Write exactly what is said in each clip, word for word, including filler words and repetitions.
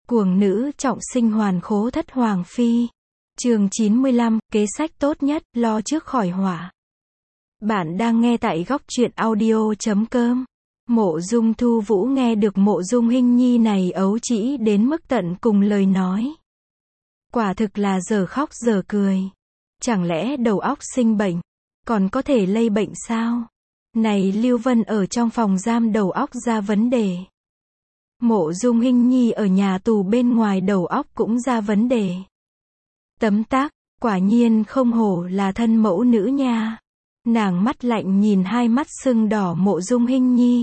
Cuồng nữ trọng sinh hoàn khố thất hoàng phi. Chương chín mươi lăm, kế sách tốt nhất, lo trước khỏi họa. Bạn đang nghe tại góc truyện audio chấm com. Mộ Dung Thu Vũ nghe được Mộ Dung Hinh Nhi này ấu trĩ đến mức tận cùng lời nói. Quả thực là giờ khóc giờ cười. Chẳng lẽ đầu óc sinh bệnh, còn có thể lây bệnh sao? Này Lưu Vân ở trong phòng giam đầu óc ra vấn đề. Mộ Dung Hinh Nhi ở nhà tù bên ngoài đầu óc cũng ra vấn đề. Tấm tắc, quả nhiên không hổ là thân mẫu nữ nha. Nàng mắt lạnh nhìn hai mắt sưng đỏ Mộ Dung Hinh Nhi.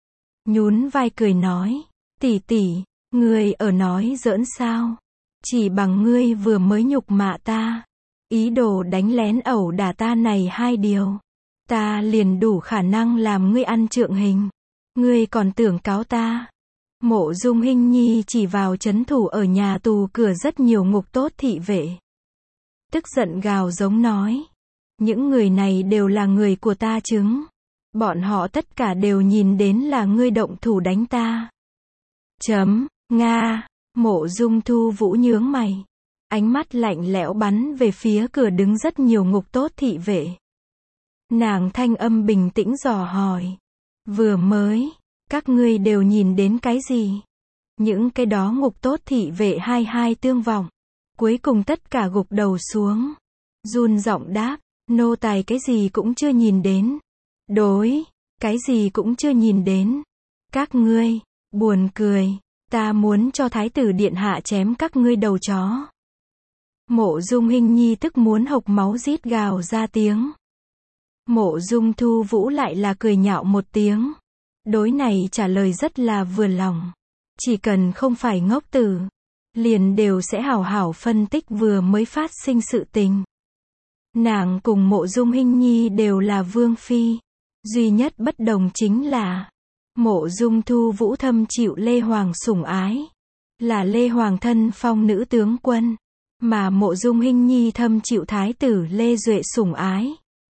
Nhún vai cười nói, tỷ tỷ, ngươi ở nói giỡn sao? Chỉ bằng ngươi vừa mới nhục mạ ta, ý đồ đánh lén ẩu đả ta này hai điều, ta liền đủ khả năng làm ngươi ăn trượng hình. Ngươi còn tưởng cáo ta? Mộ Dung Hinh Nhi chỉ vào trấn thủ ở nhà tù cửa rất nhiều ngục tốt thị vệ. Tức giận gào giống nói, những người này đều là người của ta chứng. Bọn họ tất cả đều nhìn đến là ngươi động thủ đánh ta. Chấm, Nga, Mộ Dung Thu Vũ nhướng mày. Ánh mắt lạnh lẽo bắn về phía cửa đứng rất nhiều ngục tốt thị vệ. Nàng thanh âm bình tĩnh dò hỏi. Vừa mới, các ngươi đều nhìn đến cái gì? Những cái đó ngục tốt thị vệ hai hai tương vọng. Cuối cùng tất cả gục đầu xuống. Run giọng đáp, nô tài cái gì cũng chưa nhìn đến. Đối, cái gì cũng chưa nhìn đến. Các ngươi, buồn cười, ta muốn cho thái tử điện hạ chém các ngươi đầu chó. Mộ Dung Hinh Nhi tức muốn hộc máu rít gào ra tiếng. Mộ Dung Thu Vũ lại là cười nhạo một tiếng. Đối này trả lời rất là vừa lòng. Chỉ cần không phải ngốc tử, liền đều sẽ hảo hảo phân tích vừa mới phát sinh sự tình. Nàng cùng Mộ Dung Hinh Nhi đều là vương phi. Duy nhất bất đồng chính là Mộ Dung Thu Vũ thâm chịu Lê Hoàng sủng ái, là Lê Hoàng thân phong nữ tướng quân, mà Mộ Dung Hinh Nhi thâm chịu thái tử Lê Duệ sủng ái,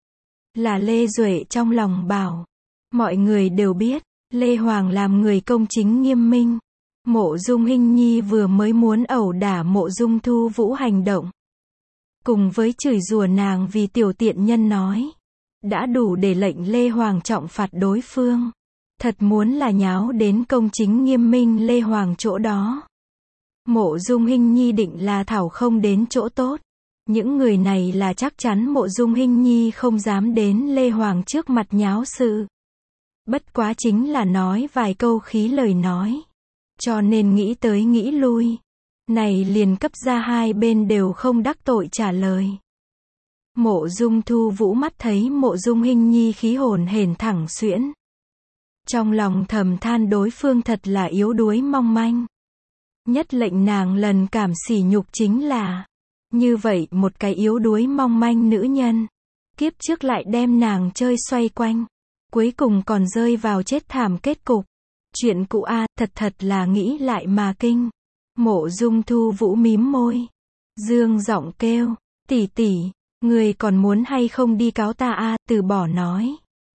là Lê Duệ trong lòng bảo. Mọi người đều biết, Lê Hoàng làm người công chính nghiêm minh. Mộ Dung Hinh Nhi vừa mới muốn ẩu đả Mộ Dung Thu Vũ hành động, cùng với chửi rủa nàng vì tiểu tiện nhân nói, đã đủ để lệnh Lê Hoàng trọng phạt đối phương. Thật muốn là nháo đến công chính nghiêm minh Lê Hoàng chỗ đó, Mộ Dung Hinh Nhi định là thảo không đến chỗ tốt. Những người này là chắc chắn Mộ Dung Hinh Nhi không dám đến Lê Hoàng trước mặt nháo sự. Bất quá chính là nói vài câu khí lời nói. Cho nên nghĩ tới nghĩ lui, này liền cấp ra hai bên đều không đắc tội trả lời. Mộ Dung Thu Vũ mắt thấy Mộ Dung Hinh Nhi khí hồn hển thẳng xuyễn. Trong lòng thầm than đối phương thật là yếu đuối mong manh. Nhất lệnh nàng lần cảm sỉ nhục chính là, như vậy một cái yếu đuối mong manh nữ nhân, kiếp trước lại đem nàng chơi xoay quanh, cuối cùng còn rơi vào chết thảm kết cục. Chuyện cũ a, thật thật là nghĩ lại mà kinh. Mộ Dung Thu Vũ mím môi, dương giọng kêu, tỷ tỷ, người còn muốn hay không đi cáo ta a? Từ bỏ nói.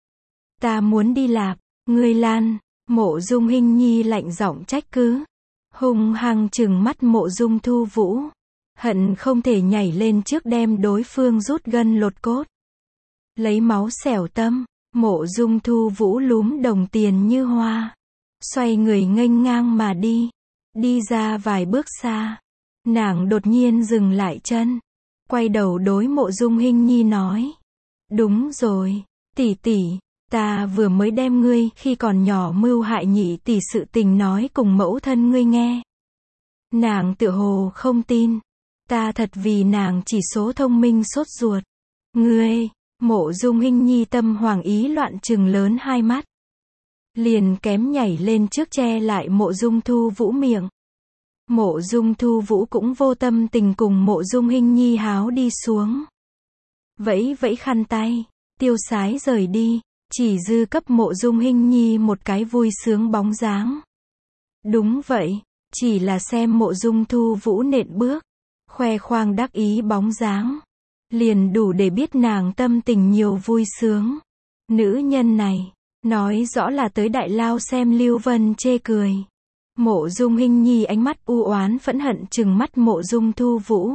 Ta muốn đi lạp, ngươi lan. Mộ Dung Hinh Nhi lạnh giọng trách cứ, hung hăng trừng mắt Mộ Dung Thu Vũ, hận không thể nhảy lên trước đem đối phương rút gân lột cốt, lấy máu xẻo tâm. Mộ Dung Thu Vũ lúm đồng tiền như hoa, xoay người nghênh ngang mà đi. Đi ra vài bước xa, nàng đột nhiên dừng lại chân, quay đầu đối Mộ Dung Hinh Nhi nói, đúng rồi, tỷ tỷ, ta vừa mới đem ngươi khi còn nhỏ mưu hại nhị tỷ sự tình nói cùng mẫu thân ngươi nghe. Nàng tựa hồ không tin, ta thật vì nàng chỉ số thông minh sốt ruột. Ngươi, Mộ Dung Hinh Nhi tâm hoàng ý loạn trừng lớn hai mắt, liền kém nhảy lên trước che lại Mộ Dung Thu Vũ miệng. Mộ Dung Thu Vũ cũng vô tâm tình cùng Mộ Dung Hinh Nhi háo đi xuống, vẫy vẫy khăn tay, tiêu sái rời đi, chỉ dư cấp Mộ Dung Hinh Nhi một cái vui sướng bóng dáng. Đúng vậy, chỉ là xem Mộ Dung Thu Vũ nện bước, khoe khoang đắc ý bóng dáng, liền đủ để biết nàng tâm tình nhiều vui sướng. Nữ nhân này, nói rõ là tới Đại Lao xem Lưu Vân chê cười. Mộ Dung Hinh Nhi ánh mắt u oán phẫn hận trừng mắt Mộ Dung Thu Vũ.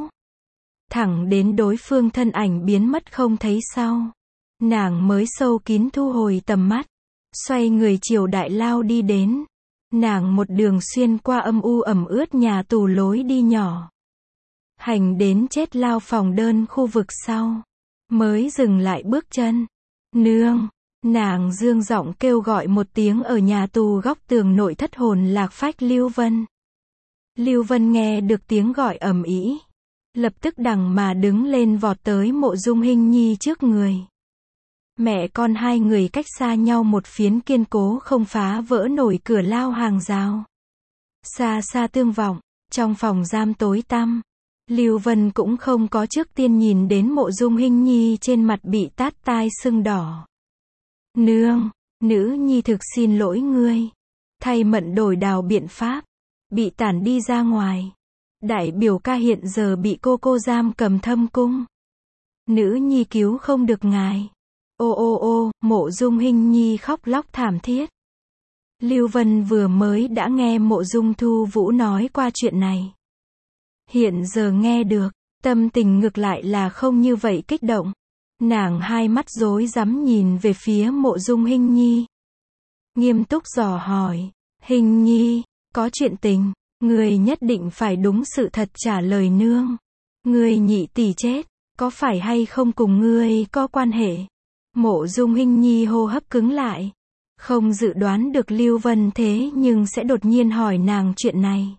Thẳng đến đối phương thân ảnh biến mất không thấy sau. Nàng mới sâu kín thu hồi tầm mắt. Xoay người chiều đại lao đi đến. Nàng một đường xuyên qua âm u ẩm ướt nhà tù lối đi nhỏ. Hành đến chết lao phòng đơn khu vực sau. Mới dừng lại bước chân. Nương! Nàng dương giọng kêu gọi một tiếng ở nhà tù góc tường nội thất hồn lạc phách Lưu Vân. Lưu Vân nghe được tiếng gọi ầm ĩ, lập tức đằng mà đứng lên vọt tới Mộ Dung Hinh Nhi trước người. Mẹ con hai người cách xa nhau một phiến kiên cố không phá vỡ nổi cửa lao hàng rào. Xa xa tương vọng, trong phòng giam tối tăm, Lưu Vân cũng không có trước tiên nhìn đến Mộ Dung Hinh Nhi trên mặt bị tát tai sưng đỏ. Nương, nữ nhi thực xin lỗi ngươi. Thay Mận đổi đào biện pháp, bị tản đi ra ngoài. Đại biểu ca hiện giờ bị cô cô giam cầm thâm cung. Nữ nhi cứu không được ngài. Ô ô ô, Mộ Dung Hinh Nhi khóc lóc thảm thiết. Lưu Vân vừa mới đã nghe Mộ Dung Thu Vũ nói qua chuyện này. Hiện giờ nghe được, tâm tình ngược lại là không như vậy kích động. Nàng hai mắt rối rắm nhìn về phía Mộ Dung Hinh Nhi. Nghiêm túc dò hỏi, Hinh Nhi, có chuyện tình, người nhất định phải đúng sự thật trả lời nương. Người nhị tỷ chết, có phải hay không cùng ngươi có quan hệ? Mộ Dung Hinh Nhi hô hấp cứng lại. Không dự đoán được Lưu Vân thế nhưng sẽ đột nhiên hỏi nàng chuyện này.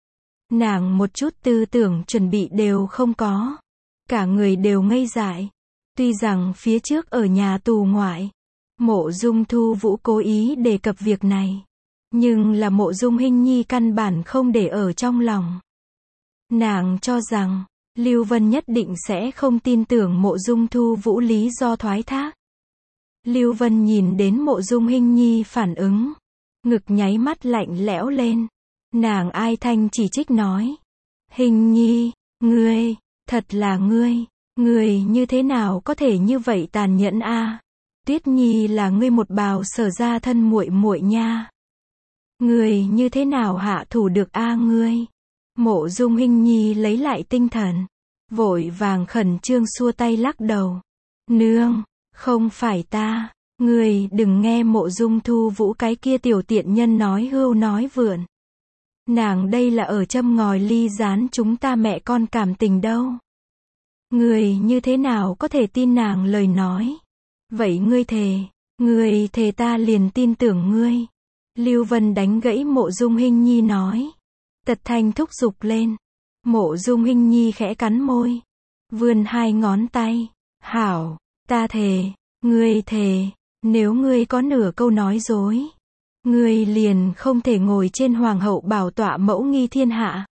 Nàng một chút tư tưởng chuẩn bị đều không có. Cả người đều ngây dại. Tuy rằng phía trước ở nhà tù ngoại, Mộ Dung Thu Vũ cố ý đề cập việc này. Nhưng là Mộ Dung Hinh Nhi căn bản không để ở trong lòng. Nàng cho rằng, Lưu Vân nhất định sẽ không tin tưởng Mộ Dung Thu Vũ lý do thoái thác. Lưu Vân nhìn đến Mộ Dung Hinh Nhi phản ứng. Ngực nháy mắt lạnh lẽo lên. Nàng ai thanh chỉ trích nói. Hinh Nhi, ngươi, thật là ngươi. Ngươi như thế nào có thể như vậy tàn nhẫn a? À? Tuyết Nhi là ngươi một bào Sở gia thân muội muội nha. Ngươi như thế nào hạ thủ được a à ngươi? Mộ Dung Hinh Nhi lấy lại tinh thần, vội vàng khẩn trương xua tay lắc đầu. Nương, không phải ta, ngươi đừng nghe Mộ Dung Thu Vũ cái kia tiểu tiện nhân nói hưu nói vượn. Nàng đây là ở châm ngòi ly gián chúng ta mẹ con cảm tình đâu. Ngươi như thế nào có thể tin nàng lời nói? Vậy ngươi thề, ngươi thề ta liền tin tưởng ngươi. Lưu Vân đánh gãy Mộ Dung Hinh Nhi nói. Tật thanh thúc giục lên. Mộ Dung Hinh Nhi khẽ cắn môi, vươn hai ngón tay. Hảo, ta thề, ngươi thề, nếu ngươi có nửa câu nói dối, ngươi liền không thể ngồi trên hoàng hậu bảo tọa mẫu nghi thiên hạ.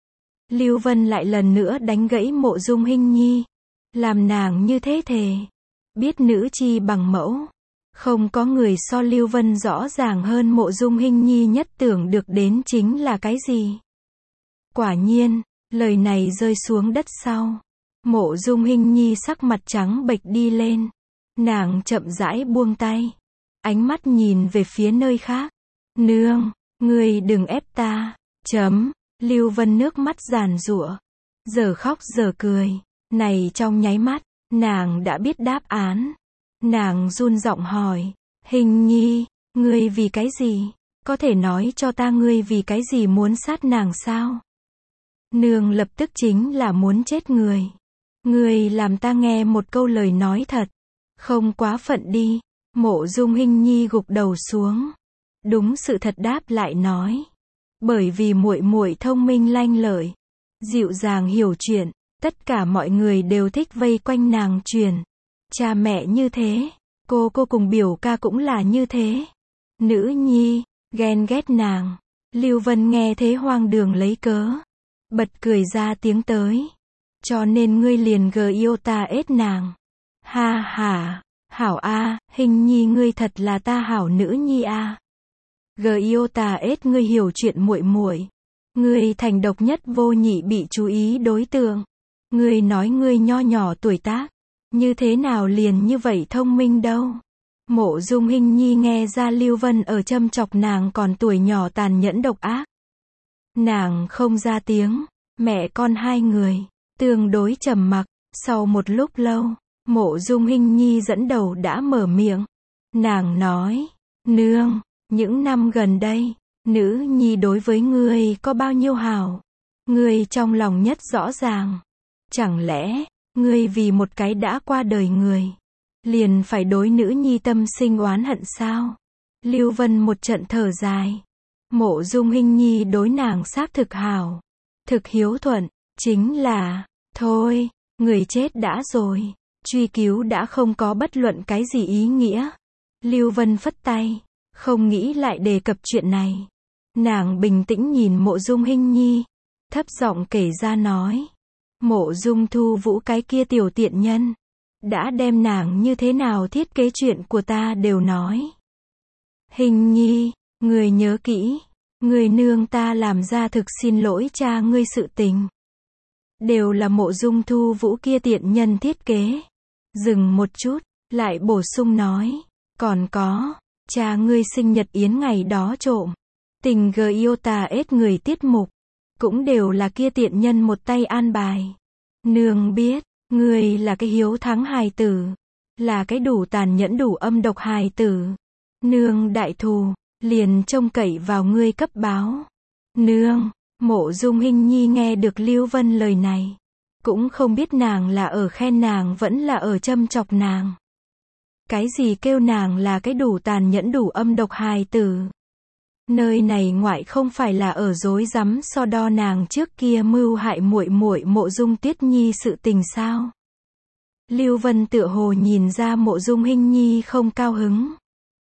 Lưu Vân lại lần nữa đánh gãy Mộ Dung Hinh Nhi. Làm nàng như thế thề. Biết nữ chi bằng mẫu. Không có người so Lưu Vân rõ ràng hơn Mộ Dung Hinh Nhi nhất tưởng được đến chính là cái gì. Quả nhiên, lời này rơi xuống đất sau. Mộ Dung Hinh Nhi sắc mặt trắng bệch đi lên. Nàng chậm rãi buông tay. Ánh mắt nhìn về phía nơi khác. Nương, ngươi đừng ép ta. Chấm. Lưu Vân nước mắt giàn giụa. Giờ khóc giờ cười. Này trong nháy mắt, nàng đã biết đáp án. Nàng run giọng hỏi. Hinh Nhi, ngươi vì cái gì? Có thể nói cho ta ngươi vì cái gì muốn sát nàng sao? Nương lập tức chính là muốn chết người. Ngươi làm ta nghe một câu lời nói thật. Không quá phận đi. Mộ Dung Hinh Nhi gục đầu xuống. Đúng sự thật đáp lại nói. Bởi vì muội muội thông minh lanh lợi, dịu dàng hiểu chuyện, tất cả mọi người đều thích vây quanh nàng truyền. Cha mẹ như thế, cô cô cùng biểu ca cũng là như thế. Nữ nhi, ghen ghét nàng. Lưu Vân nghe thế hoang đường lấy cớ, bật cười ra tiếng tới. Cho nên ngươi liền gờ yêu ta ết nàng. Ha ha, hảo a, Hinh Nhi ngươi thật là ta hảo nữ nhi a. Gờ yêu ta ết ngươi hiểu chuyện muội muội. Ngươi thành độc nhất vô nhị bị chú ý đối tượng. Ngươi nói ngươi nho nhỏ tuổi tác, như thế nào liền như vậy thông minh đâu. Mộ Dung Hinh Nhi nghe ra Lưu Vân ở châm chọc nàng còn tuổi nhỏ tàn nhẫn độc ác. Nàng không ra tiếng, mẹ con hai người, tương đối trầm mặc, sau một lúc lâu, Mộ Dung Hinh Nhi dẫn đầu đã mở miệng. Nàng nói, nương, những năm gần đây, nữ nhi đối với ngươi có bao nhiêu hảo, ngươi trong lòng nhất rõ ràng. Chẳng lẽ, ngươi vì một cái đã qua đời người, liền phải đối nữ nhi tâm sinh oán hận sao? Lưu Vân một trận thở dài. Mộ Dung Hinh Nhi đối nàng xác thực hảo, thực hiếu thuận, chính là, thôi, người chết đã rồi, truy cứu đã không có bất luận cái gì ý nghĩa. Lưu Vân phất tay, không nghĩ lại đề cập chuyện này. Nàng bình tĩnh nhìn Mộ Dung Hinh Nhi, thấp giọng kể ra nói, Mộ Dung Thu Vũ cái kia tiểu tiện nhân, đã đem nàng như thế nào thiết kế chuyện của ta đều nói. Hình Nhi, người nhớ kỹ, người nương ta làm ra thực xin lỗi cha ngươi sự tình. Đều là Mộ Dung Thu Vũ kia tiện nhân thiết kế. Dừng một chút, lại bổ sung nói, còn có, cha ngươi sinh nhật yến ngày đó trộm, tình gờ yêu tà ết người tiết mục, cũng đều là kia tiện nhân một tay an bài. Nương biết, ngươi là cái hiếu thắng hài tử, là cái đủ tàn nhẫn đủ âm độc hài tử. Nương đại thù, liền trông cậy vào ngươi cấp báo. Nương, Mộ Dung Hinh Nhi nghe được Lưu Vân lời này, cũng không biết nàng là ở khen nàng vẫn là ở châm chọc nàng. Cái gì kêu nàng là cái đủ tàn nhẫn đủ âm độc hài tử? Nơi này ngoại không phải là ở dối rắm so đo nàng trước kia mưu hại muội muội Mộ Dung Tuyết Nhi sự tình sao? Lưu Vân tựa hồ nhìn ra Mộ Dung Hinh Nhi không cao hứng,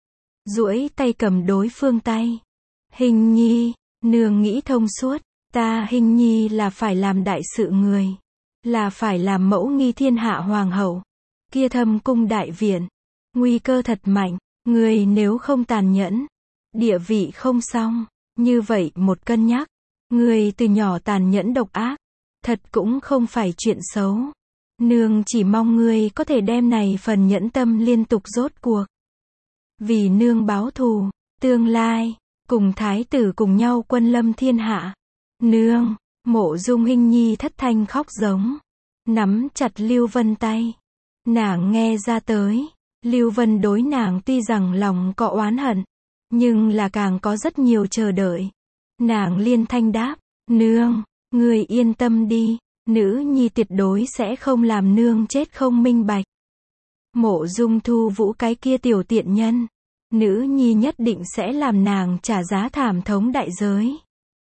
duỗi tay cầm đối phương tay. Hinh Nhi, nương nghĩ thông suốt, ta Hinh Nhi là phải làm đại sự người, là phải làm mẫu nghi thiên hạ hoàng hậu. Kia Thâm Cung đại viện, nguy cơ thật mạnh, người nếu không tàn nhẫn, địa vị không xong, như vậy một cân nhắc, người từ nhỏ tàn nhẫn độc ác, thật cũng không phải chuyện xấu. Nương chỉ mong ngươi có thể đem này phần nhẫn tâm liên tục rốt cuộc. Vì nương báo thù, tương lai, cùng thái tử cùng nhau quân lâm thiên hạ. Nương, Mộ Dung Hinh Nhi thất thanh khóc giống, nắm chặt Lưu Vân tay. Nàng nghe ra tới, Lưu Vân đối nàng tuy rằng lòng có oán hận, nhưng là càng có rất nhiều chờ đợi. Nàng liên thanh đáp, nương, người yên tâm đi, nữ nhi tuyệt đối sẽ không làm nương chết không minh bạch. Mộ Dung Thu Vũ cái kia tiểu tiện nhân, nữ nhi nhất định sẽ làm nàng trả giá thảm thống đại giới.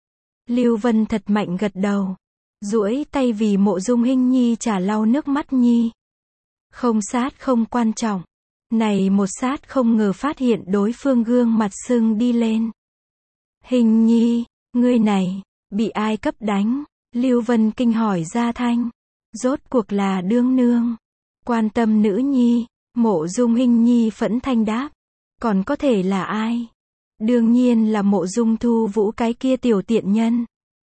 Lưu Vân thật mạnh gật đầu, duỗi tay vì Mộ Dung Hinh Nhi trả lau nước mắt nhi. Không sát không quan trọng, này một sát không ngờ phát hiện đối phương gương mặt sưng đi lên. Hinh Nhi, ngươi này, bị ai cấp đánh? Lưu Vân kinh hỏi ra thanh. Rốt cuộc là đương nương, quan tâm nữ nhi. Mộ Dung Hinh Nhi phẫn thanh đáp, còn có thể là ai? Đương nhiên là Mộ Dung Thu Vũ cái kia tiểu tiện nhân.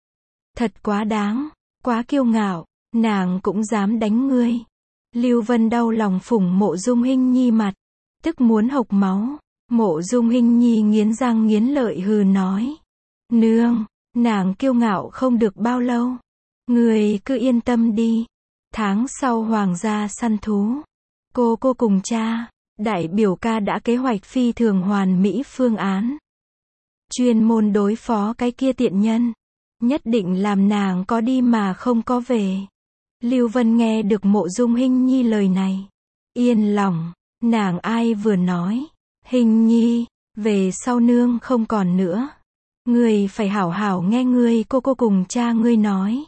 Thật quá đáng, quá kiêu ngạo, nàng cũng dám đánh ngươi. Lưu Vân đau lòng phủng Mộ Dung Hinh Nhi mặt, tức muốn hộc máu. Mộ Dung Hinh Nhi nghiến răng nghiến lợi hừ nói, nương, nàng kiêu ngạo không được bao lâu, người cứ yên tâm đi. Tháng sau hoàng gia săn thú, cô cô cùng cha, đại biểu ca đã kế hoạch phi thường hoàn mỹ phương án, chuyên môn đối phó cái kia tiện nhân, nhất định làm nàng có đi mà không có về. Lưu Vân nghe được Mộ Dung Hinh Nhi lời này, yên lòng. Nàng ai vừa nói, Hinh Nhi, về sau nương không còn nữa, ngươi phải hảo hảo nghe ngươi cô cô cùng cha ngươi nói.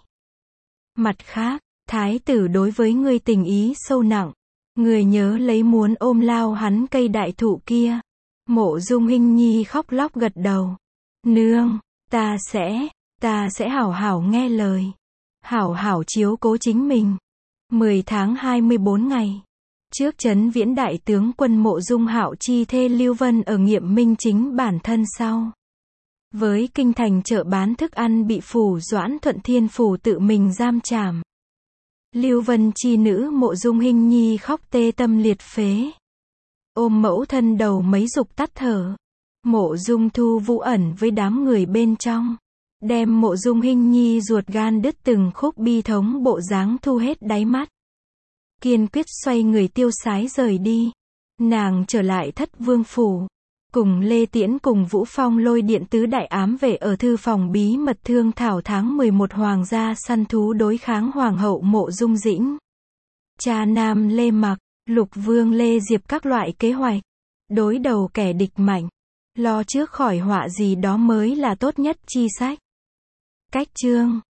Mặt khác, thái tử đối với ngươi tình ý sâu nặng, ngươi nhớ lấy muốn ôm lao hắn cây đại thụ kia. Mộ Dung Hinh Nhi khóc lóc gật đầu, nương, ta sẽ, ta sẽ hảo hảo nghe lời, hảo hảo chiếu cố chính mình. mười tháng hai mươi bốn ngày, trước Trấn Viễn đại tướng quân Mộ Dung Hạo chi thê Lưu Vân ở nghiệm minh chính bản thân sau. Với kinh thành chợ bán thức ăn bị phủ Doãn Thuận Thiên phủ tự mình giam trảm. Lưu Vân chi nữ Mộ Dung Hinh Nhi khóc tê tâm liệt phế, ôm mẫu thân đầu mấy dục tắt thở. Mộ Dung Thu Vũ ẩn với đám người bên trong, đem Mộ Dung Hinh Nhi ruột gan đứt từng khúc bi thống bộ dáng thu hết đáy mắt. Kiên quyết xoay người tiêu sái rời đi. Nàng trở lại Thất Vương phủ. Cùng Lê Tiễn cùng Vũ Phong lôi điện tứ đại ám vệ ở thư phòng bí mật thương thảo tháng mười một hoàng gia săn thú đối kháng hoàng hậu Mộ Dung Dĩnh. Cha nam Lê Mặc, Lục Vương Lê Diệp các loại kế hoạch. Đối đầu kẻ địch mạnh. Lo trước khỏi họa gì đó mới là tốt nhất chi sách. Cách chương